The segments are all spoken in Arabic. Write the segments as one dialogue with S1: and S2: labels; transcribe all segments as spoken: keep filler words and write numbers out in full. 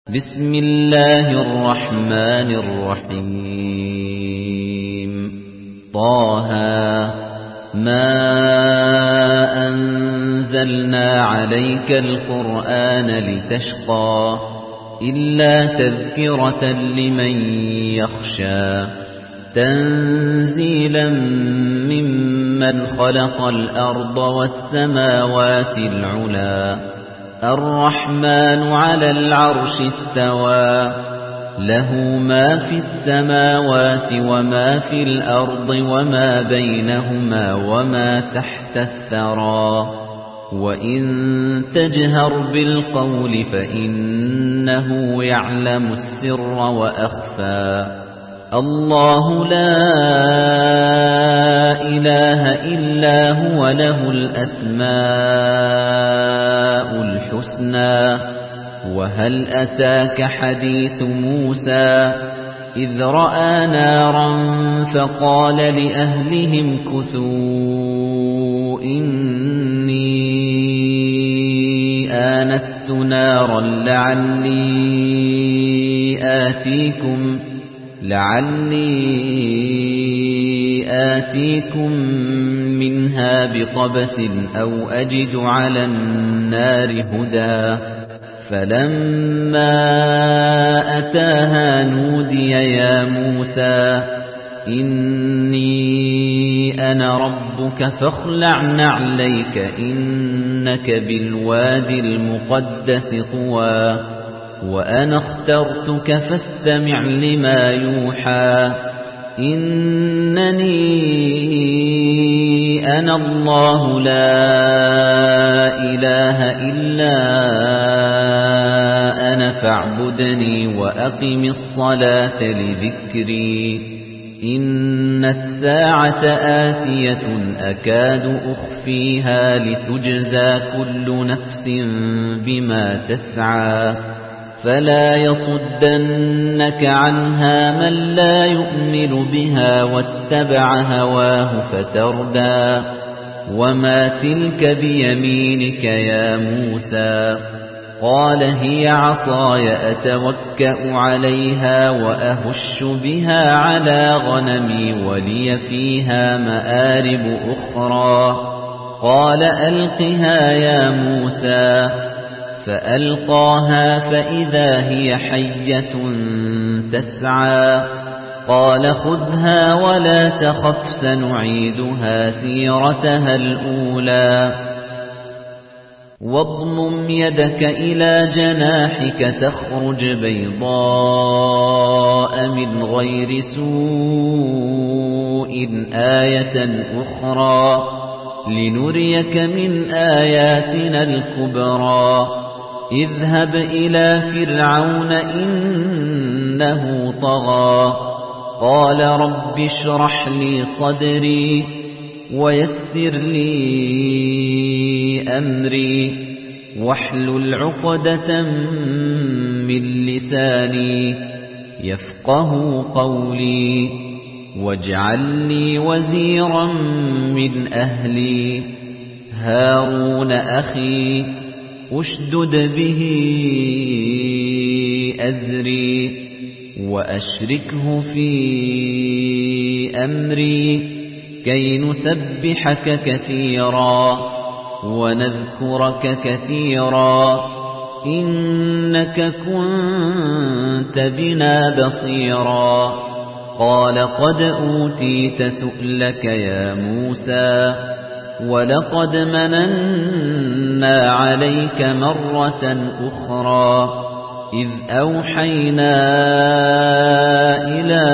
S1: بسم الله الرحمن الرحيم طه ما أنزلنا عليك القرآن لتشقى إلا تذكرة لمن يخشى تنزيلا ممن خلق الأرض والسماوات العلا الرحمن على العرش استوى له ما في السماوات وما في الأرض وما بينهما وما تحت الثرى وإن تجهر بالقول فإنه يعلم السر وأخفى الله لا إله إلا هو له الأسماء الحسنى وهل أتاك حديث موسى إذ رأى نارا فقال لأهلهم كثوا إني آنست نارا لعلي آتيكم لعلي آتيكم منها بقبس أو أجد على النار هدى فلما أتاها نودي يا موسى إني أنا ربك فاخلع نعليك إنك بالوادي المقدس طوى وأنا اخترتك فاستمع لما يوحى إنني أنا الله لا إله إلا أنا فاعبدني وأقم الصلاة لذكري إن الساعة آتية أكاد أخفيها لتجزى كل نفس بما تسعى فلا يصدنك عنها من لا يؤمن بها واتبع هواه فتردى وما تلك بيمينك يا موسى قال هي عصاي أتوكأ عليها وأهش بها على غنمي ولي فيها مآرب أخرى قال ألقها يا موسى فألقاها فإذا هي حية تسعى قال خذها ولا تخف سنعيدها سيرتها الأولى واضمم يدك إلى جناحك تخرج بيضاء من غير سوء آية أخرى لنريك من آياتنا الكبرى اذهب إلى فرعون إنه طغى قال رب اشرح لي صدري ويسر لي أمري واحلل عقدة من لساني يفقه قولي واجعل لي وزيرا من أهلي هارون أخي أشدد به أزري وأشركه في أمري كي نسبحك كثيرا ونذكرك كثيرا إنك كنت بنا بصيرا قال قد أوتيت سؤلك يا موسى ولقد مننا عليك مرة أخرى إذ أوحينا إلى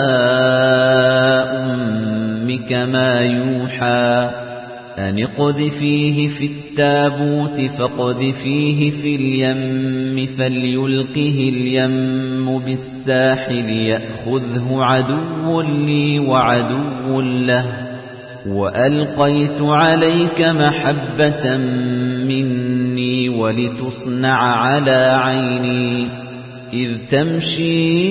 S1: أمك ما يوحى أن اقذفيه في التابوت فاقذفيه في اليم فليلقه اليم بالساحل يأخذه عدو لي وعدو له وألقيت عليك محبة مني ولتصنع على عيني إذ تمشي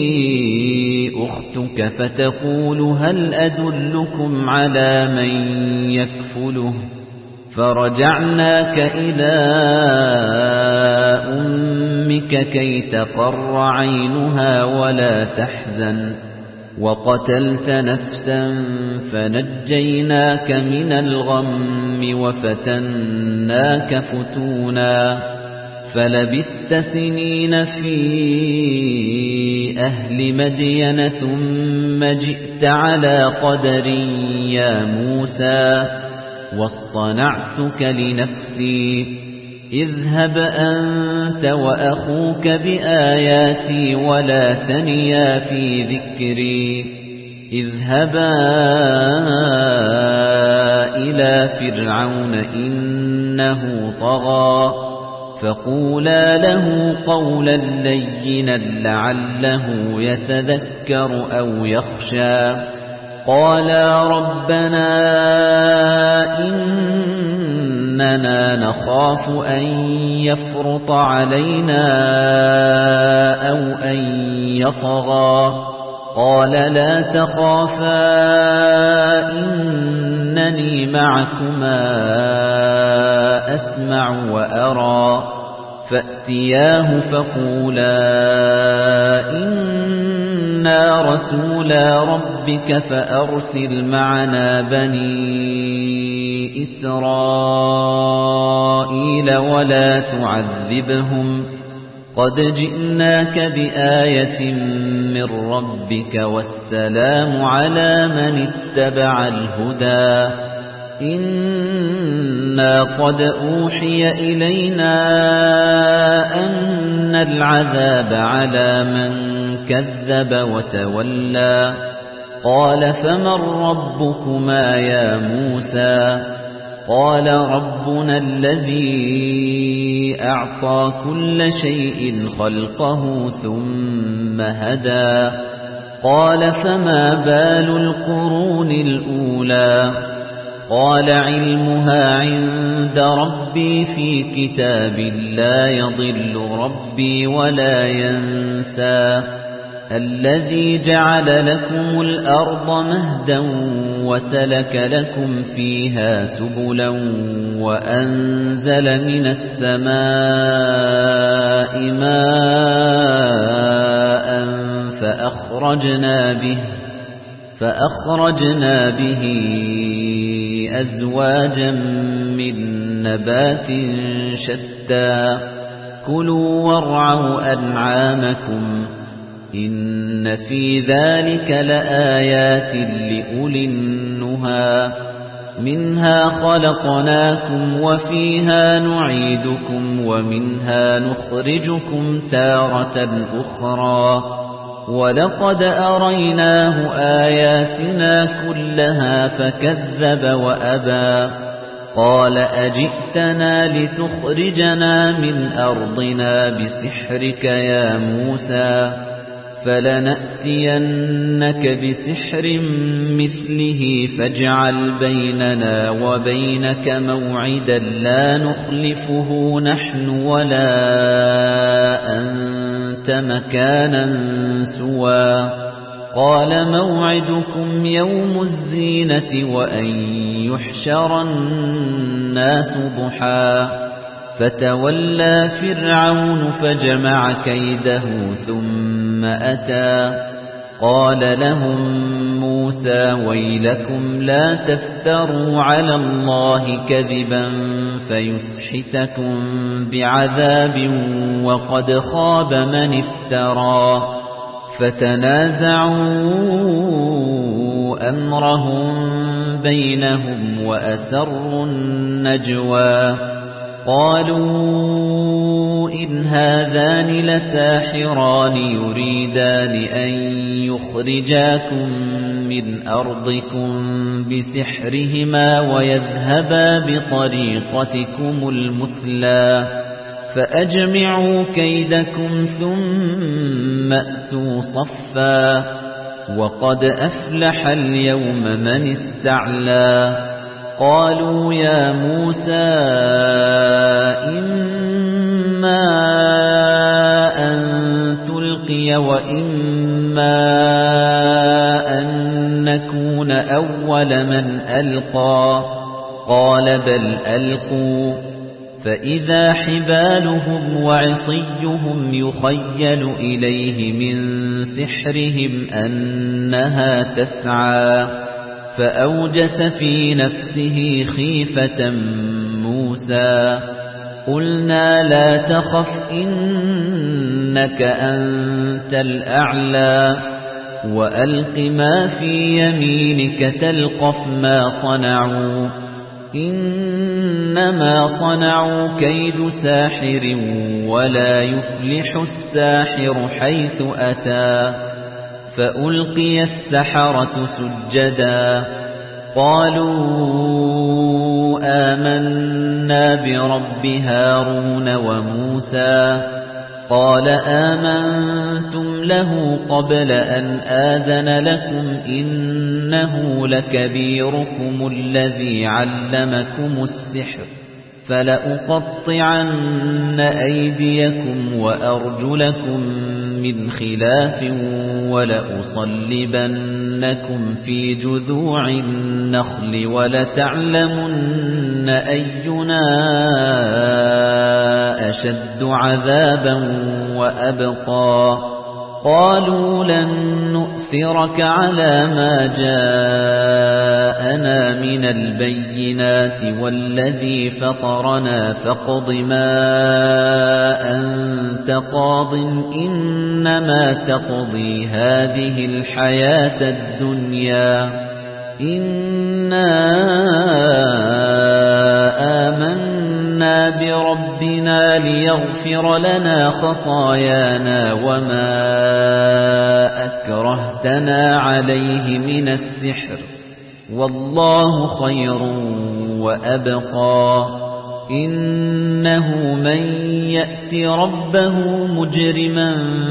S1: أختك فتقول هل أدلكم على من يكفله فرجعناك إلى أمك أمك كي تقر عينها ولا تحزن وقتلت نفسا فنجيناك من الغم وفتناك فتونا فلبثت سنين في أهل مدين ثم جئت على قدر يا موسى واصطنعتك لنفسي اذهب أنت وأخوك بآياتي ولا تنيا في ذكري اذهبا إلى فرعون إنه طغى فقولا له قولا لينا لعله يتذكر أو يخشى قالا ربنا إننا نخاف أن يفرط علينا أو أن يطغى قال لا تخافا إنني معكما أسمع وأرى فأتياه فقولا إنا رسولا ربك فأرسل معنا بني إسرائيل ولا تعذبهم قد جئناك بآية من ربك والسلام على من اتبع الهدى إنا قد أوحي إلينا أن العذاب على من كذب وتولى قال فمن ربكما يا موسى قال ربنا الذي أعطى كل شيء خلقه ثم هدى قال فما بال القرون الأولى قال علمها عند ربي في كتاب لا يضل ربي ولا ينسى الذي جعل لكم الأرض مهدا وسلك لكم فيها سبلا وأنزل من السماء ماء فأخرجنا به فأخرجنا به أزواجا من نبات شتى كلوا وارعوا أنعامكم إن في ذلك لآيات لأولي النهى منها خلقناكم وفيها نعيدكم ومنها نخرجكم تارة أخرى ولقد أريناه آياتنا كلها فكذب وأبى قال أجئتنا لتخرجنا من أرضنا بسحرك يا موسى فلنأتينك بسحر مثله فاجعل بيننا وبينك موعدا لا نخلفه نحن ولا أنت مكانا سوى قال موعدكم يوم الزينة وأن يحشر الناس ضحى فتولى فرعون فجمع كيده ثم أتى قال لهم موسى ويلكم لا تفتروا على الله كذبا فيسحتكم بعذاب وقد خاب من افترى فتنازعوا أمرهم بينهم وأسروا النجوى قالوا إن هذان لساحران يريدان أن يخرجاكم من أرضكم بسحرهما ويذهبا بطريقتكم المثلى فأجمعوا كيدكم ثم أتوا صفا وقد أفلح اليوم من استعلى قالوا يا موسى إما أن تلقي وإما أن نكون أول من ألقى قال بل ألقوا فإذا حبالهم وعصيهم يخيل إليه من سحرهم أنها تسعى فأوجس في نفسه خيفة موسى قلنا لا تخف إنك أنت الأعلى وألق ما في يمينك تلقف ما صنعوا إنما صنعوا كيد ساحر ولا يفلح الساحر حيث أتى فألقي السحرة سجدا قالوا آمنا برب هارون وموسى قال آمنتم له قبل أن آذن لكم إنه لكبيركم الذي علمكم السحر فلأقطعن أيديكم وأرجلكم من خلاف ولأصلبنكم في جذوع النخل ولتعلمن أينا أشد عذابا وأبقى قالوا لن نؤثرك على ما جاءنا من البينات والذي فطرنا فاقض ما أنت قاض إنما تقضي هذه الحياة الدنيا إنا آمنا بربنا ليغفر لنا خطايانا وما أكرهتنا عليه من السحر والله خير وأبقى إنه من يأت ربه مجرما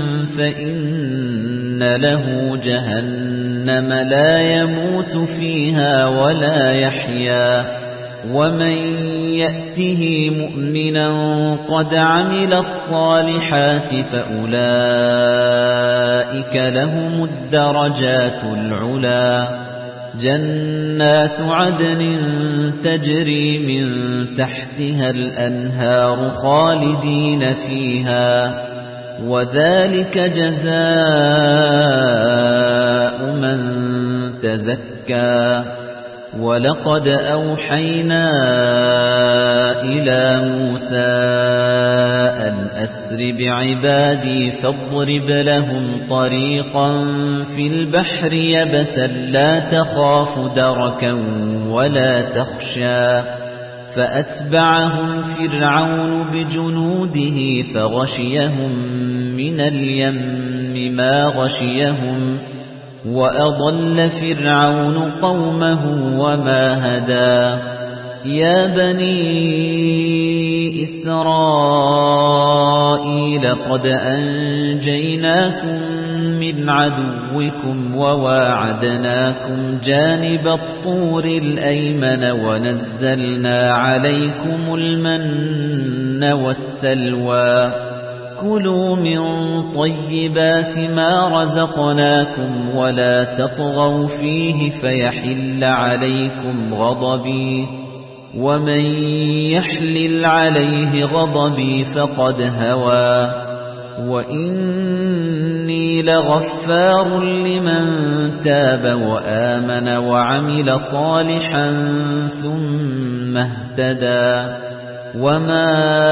S1: فإن له جهنم لا يموت فيها ولا يحيا ومن يأته مؤمنا قد عمل الصالحات فأولئك لهم الدرجات العلا جنات عدن تجري من تحتها الأنهار خالدين فيها وذلك جزاء من تزكى ولقد أوحينا إلى موسى أن أسر بعبادي فاضرب لهم طريقا في البحر يبسا لا تخاف دركا ولا تخشى فأتبعهم فرعون بجنوده فغشيهم من اليم ما غشيهم وأضل فرعون قومه وما هدى يا بني إسرائيل قد أنجيناكم من عدوكم وواعدناكم جانب الطور الأيمن ونزلنا عليكم المن والسلوى كلوا من طيبات ما رزقناكم ولا تطغوا فيه فيحل عليكم غضبي ومن يحلل عليه غضبي فقد هوى وإني لغفار لمن تاب وآمن وعمل صالحا ثم اهتدى وما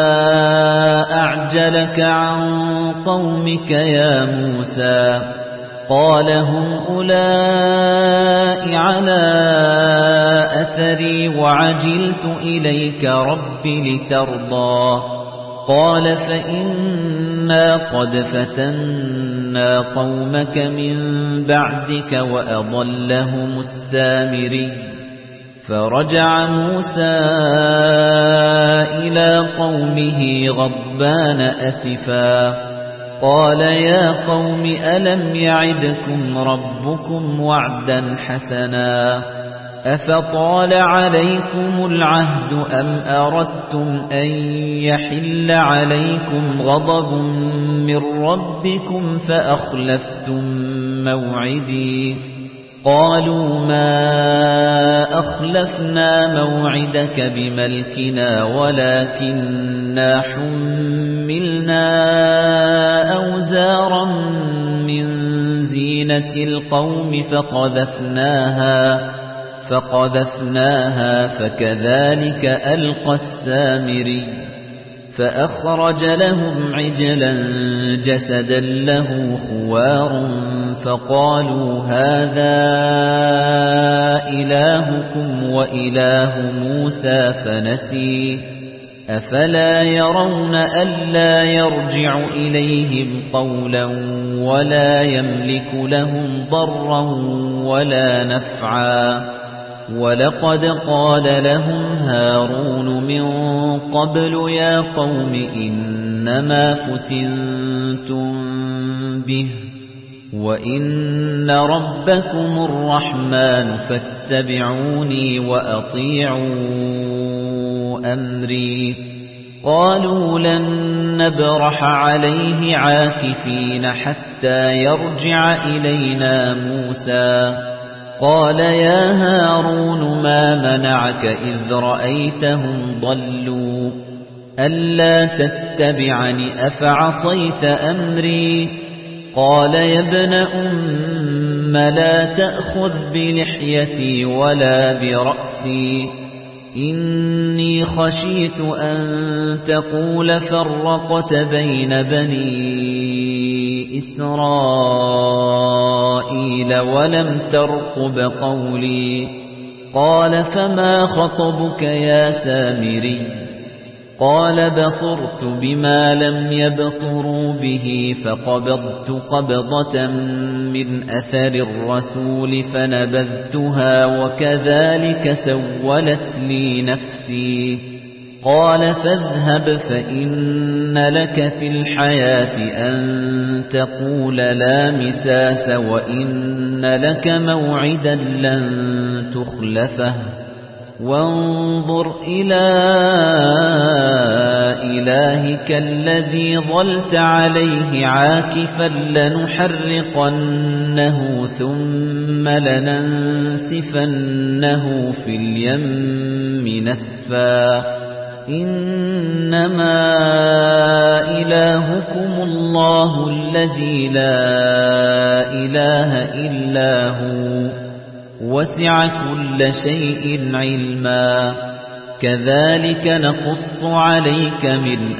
S1: أعجلك عن قومك يا موسى قال هم أولئك على أثري وعجلت إليك رب لترضى قال فإنا قد فتنا قومك من بعدك وأضلهم السامري فرجع موسى إلى قومه غضبان أسفا قال يا قوم ألم يعدكم ربكم وعدا حسنا أفطال عليكم العهد أم أردتم أن يحل عليكم غضب من ربكم فأخلفتم موعدي قالوا ما أخلفنا موعدك بملكنا ولكننا حملنا أوزارا من زينة القوم فقذفناها فقذفناها فكذلك ألقى السامري فأخرج لهم عجلا جسدا له خوار فقالوا هذا إلهكم وإله موسى فنسي أفلا يرون ألا يرجع إليهم قولا ولا يملك لهم ضرا ولا نفعا ولقد قال لهم هارون من قبل يا قوم إنما فتنتم به وإن ربكم الرحمن فاتبعوني وأطيعوا أمري قالوا لن نبرح عليه عاكفين حتى يرجع إلينا موسى قال يا هارون ما منعك إذ رأيتهم ضلوا ألا تتبعني أفعصيت أمري قال يا ابن أم لا تأخذ بلحيتي ولا برأسي إني خشيت أن تقول فرقت بين بني إسرائيل ولم ترقب قولي قال فما خطبك يا سامري قال بصرت بما لم يبصروا به فقبضت قبضة من أثر الرسول فنبذتها وكذلك سولت لي نفسي قال فاذهب فإن لك في الحياة أن تقول لا مساس وإن لك موعدا لن تخلفه وانظر إلى إلهك الذي ظلت عليه عاكفا لنحرقنه ثم لننسفنه في اليم نسفا إنما إلهكم الله الذي لا إله إلا هو وسع كل شيء علما كذلك نقص عليك من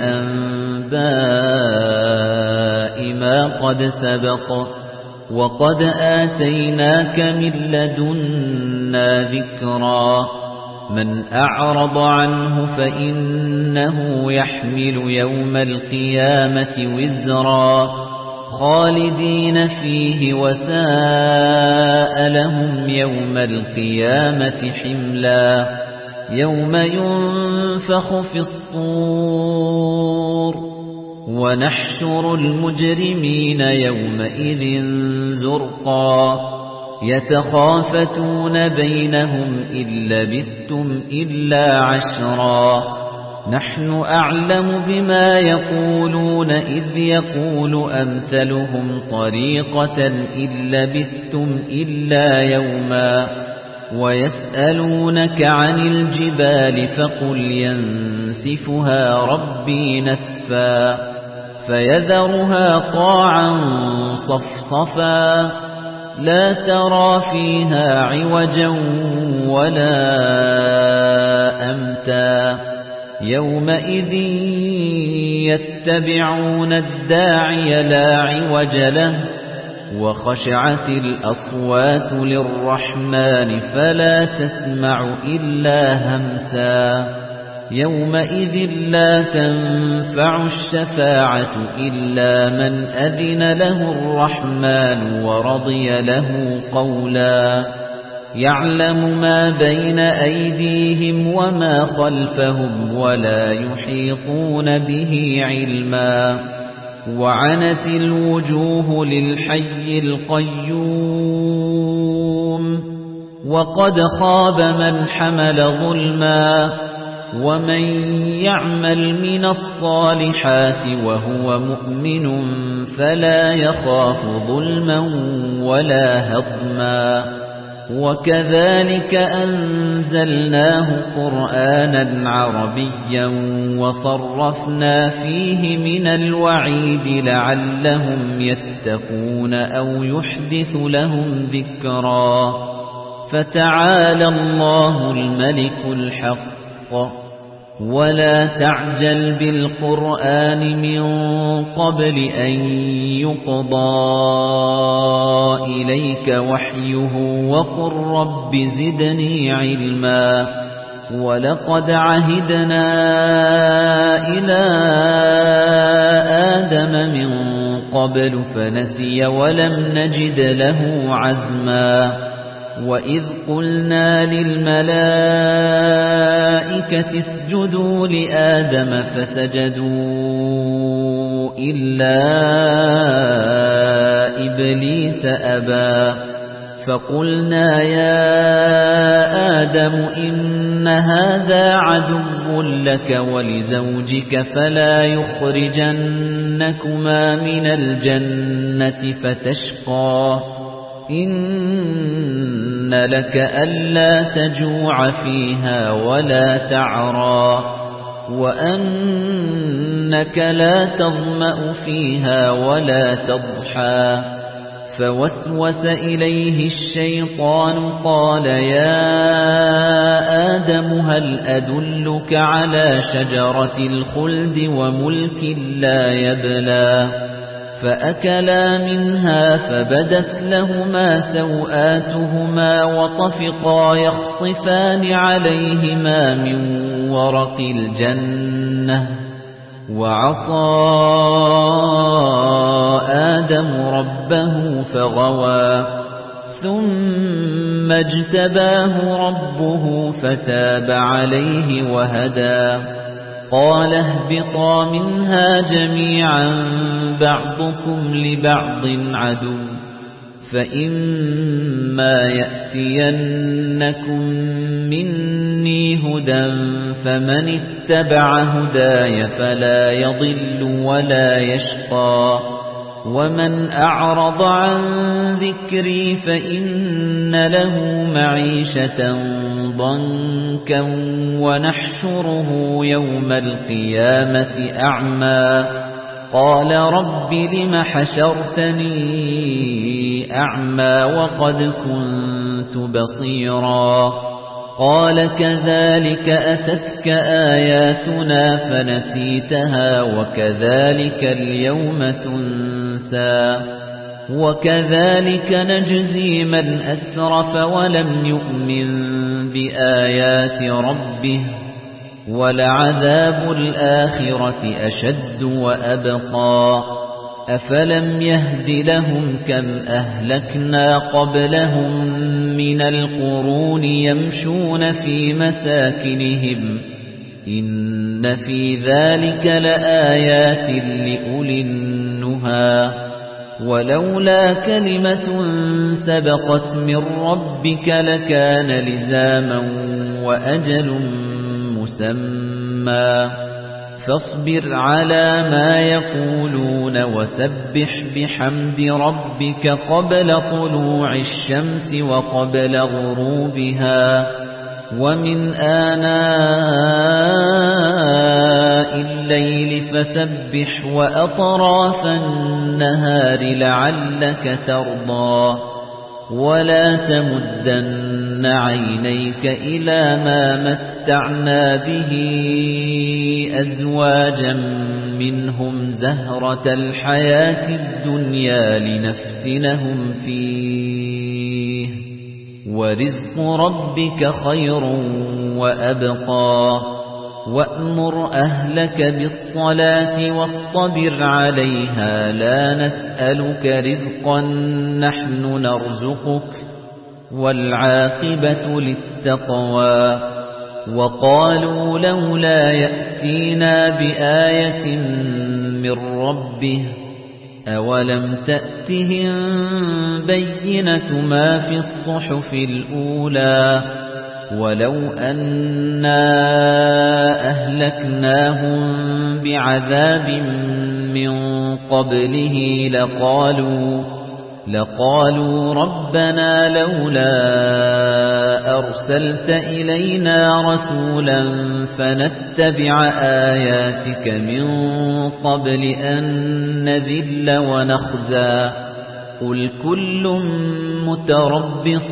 S1: أنباء ما قد سبق وقد آتيناك من لدنا ذكرا من أعرض عنه فإنه يحمل يوم القيامة وزرا خالدين فيه وساء لهم يوم القيامة حملا يوم ينفخ في الصور ونحشر المجرمين يومئذ زرقا يتخافتون بينهم إن لبثتم إلا عشرا نحن أعلم بما يقولون إذ يقول أمثلهم طريقة إن لبثتم إلا يوما ويسألونك عن الجبال فقل ينسفها ربي نسفا فيذرها قاعا صفصفا لا ترى فيها عوجا ولا أمتا يومئذ يتبعون الداعي لا عوج له وخشعت الأصوات للرحمن فلا تسمع إلا همسا يومئذ لا تنفع الشفاعة إلا من أذن له الرحمن ورضي له قولا يعلم ما بين أيديهم وما خلفهم ولا يحيطون به علما وعنت الوجوه للحي القيوم وقد خاب من حمل ظلما ومن يعمل من الصالحات وهو مؤمن فلا يخاف ظلما ولا هضما وكذلك أنزلناه قرآنا عربيا وصرفنا فيه من الوعيد لعلهم يتقون أو يحدث لهم ذكرا فتعالى الله الملك الحق ولا تعجل بالقرآن من قبل أن يقضى إليك وحيه وقل رب زدني علما ولقد عهدنا إلى آدم من قبل فنسي ولم نجد له عزما وَإِذْ قُلْنَا لِلْمَلَائِكَةِ اسْجُدُوا لِآدَمَ فَسَجَدُوا إِلَّا إِبْلِيسَ أَبَى فَقُلْنَا يَا آدَمُ إِنَّ هَذَا عَدُوٌّ لَكَ وَلِزَوْجِكَ فَلَا يُخْرِجَنَّكُمَا مِنَ الْجَنَّةِ فَتَشْقَى إِنَّ لَكَ أَلَّا تَجُوعَ فِيهَا وَلَا تَعْرَى وَأَنَّكَ لَا تَظْمَأُ فِيهَا وَلَا تَضْحَى فَوَسْوَسَ إِلَيْهِ الشَّيْطَانُ قَالَ يَا آدَمُ هَلْ أَدُلُّكَ عَلَى شَجَرَةِ الْخُلْدِ وَمُلْكٍ لَّا يَبْلَى فَأَكَلَا مِنْهَا فَبَدَتْ لَهُمَا سَوْآتُهُمَا وَطَفِقَا يَخْصِفَانِ عَلَيْهِمَا مِنْ وَرَقِ الْجَنَّةِ وَعَصَى آدَمُ رَبَّهُ فَغَوَى ثُمَّ اجْتَبَاهُ رَبُّهُ فَتَابَ عَلَيْهِ وَهَدَى قَالَ اهْبِطَا مِنْهَا جَمِيعًا بَعْضُكُمْ لِبَعْضٍ عَدُوٌّ فَإِمَّا يَأْتِيَنَّكُم مِّنِّي هُدًى فَمَنِ اتَّبَعَ هُدَايَ فَلَا يَضِلُّ وَلَا يَشْقَى وَمَنْ أَعْرَضَ عَن ذِكْرِي فَإِنَّ لَهُ مَعِيشَةً ضَنكًا وَنَحْشُرُهُ يَوْمَ الْقِيَامَةِ أَعْمَى قَالَ رَبِّ لِمَ حَشَرْتَنِي أَعْمَى وَقَدْ كُنتُ بَصِيرًا قَالَ كَذَلِكَ أَتَتْكَ آيَاتُنَا فَنَسِيتَهَا وَكَذَلِكَ الْيَوْمَ تُنسَى وَكَذَلِكَ نَجْزِي مَنْ أَسْرَفَ وَلَمْ يُؤْمِنْ بِآيَاتِ رَبِّهِ وَلَعَذَابُ الْآخِرَةِ أَشَدُّ وَأَبْقَى أَفَلَمْ يَهْدِ لَهُمْ كَمْ أَهْلَكْنَا قَبْلَهُمْ مِنَ الْقُرُونِ يَمْشُونَ فِي مَسَاكِنِهِمْ إِنَّ فِي ذَلِكَ لَآيَاتٍ لِأُولِي النُّهَى وَلَوْلَا كَلِمَةٌ سَبَقَتْ مِنْ رَبِّكَ لَكَانَ لِزَامًا وَأَجَلٌ مُّسَمًّى فاصبر على ما يقولون وسبح بحمد ربك قبل طلوع الشمس وقبل غروبها ومن آناء الليل فسبح وأطراف النهار لعلك ترضى ولا تمدن عينيك إلى ما متعنا به أزواجا منهم زهرة الحياة الدنيا لنفتنهم فيه ورزق ربك خير وأبقى وأمر أهلك بالصلاة واصطبر عليها لا نسألك رزقا نحن نرزقك والعاقبة للتقوى وقالوا لولا يأتينا بآية من ربه أولم تأتهم بينة ما في الصحف الأولى ولو أنا أهلكناهم بعذاب من قبله لقالوا لقالوا ربنا لولا أرسلت إلينا رسولا فنتبع آياتك من قبل أن نذل ونخزى قل كل متربص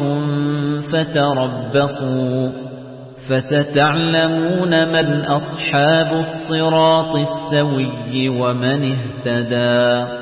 S1: فتربصوا فستعلمون من أصحاب الصراط السوي ومن اهتدى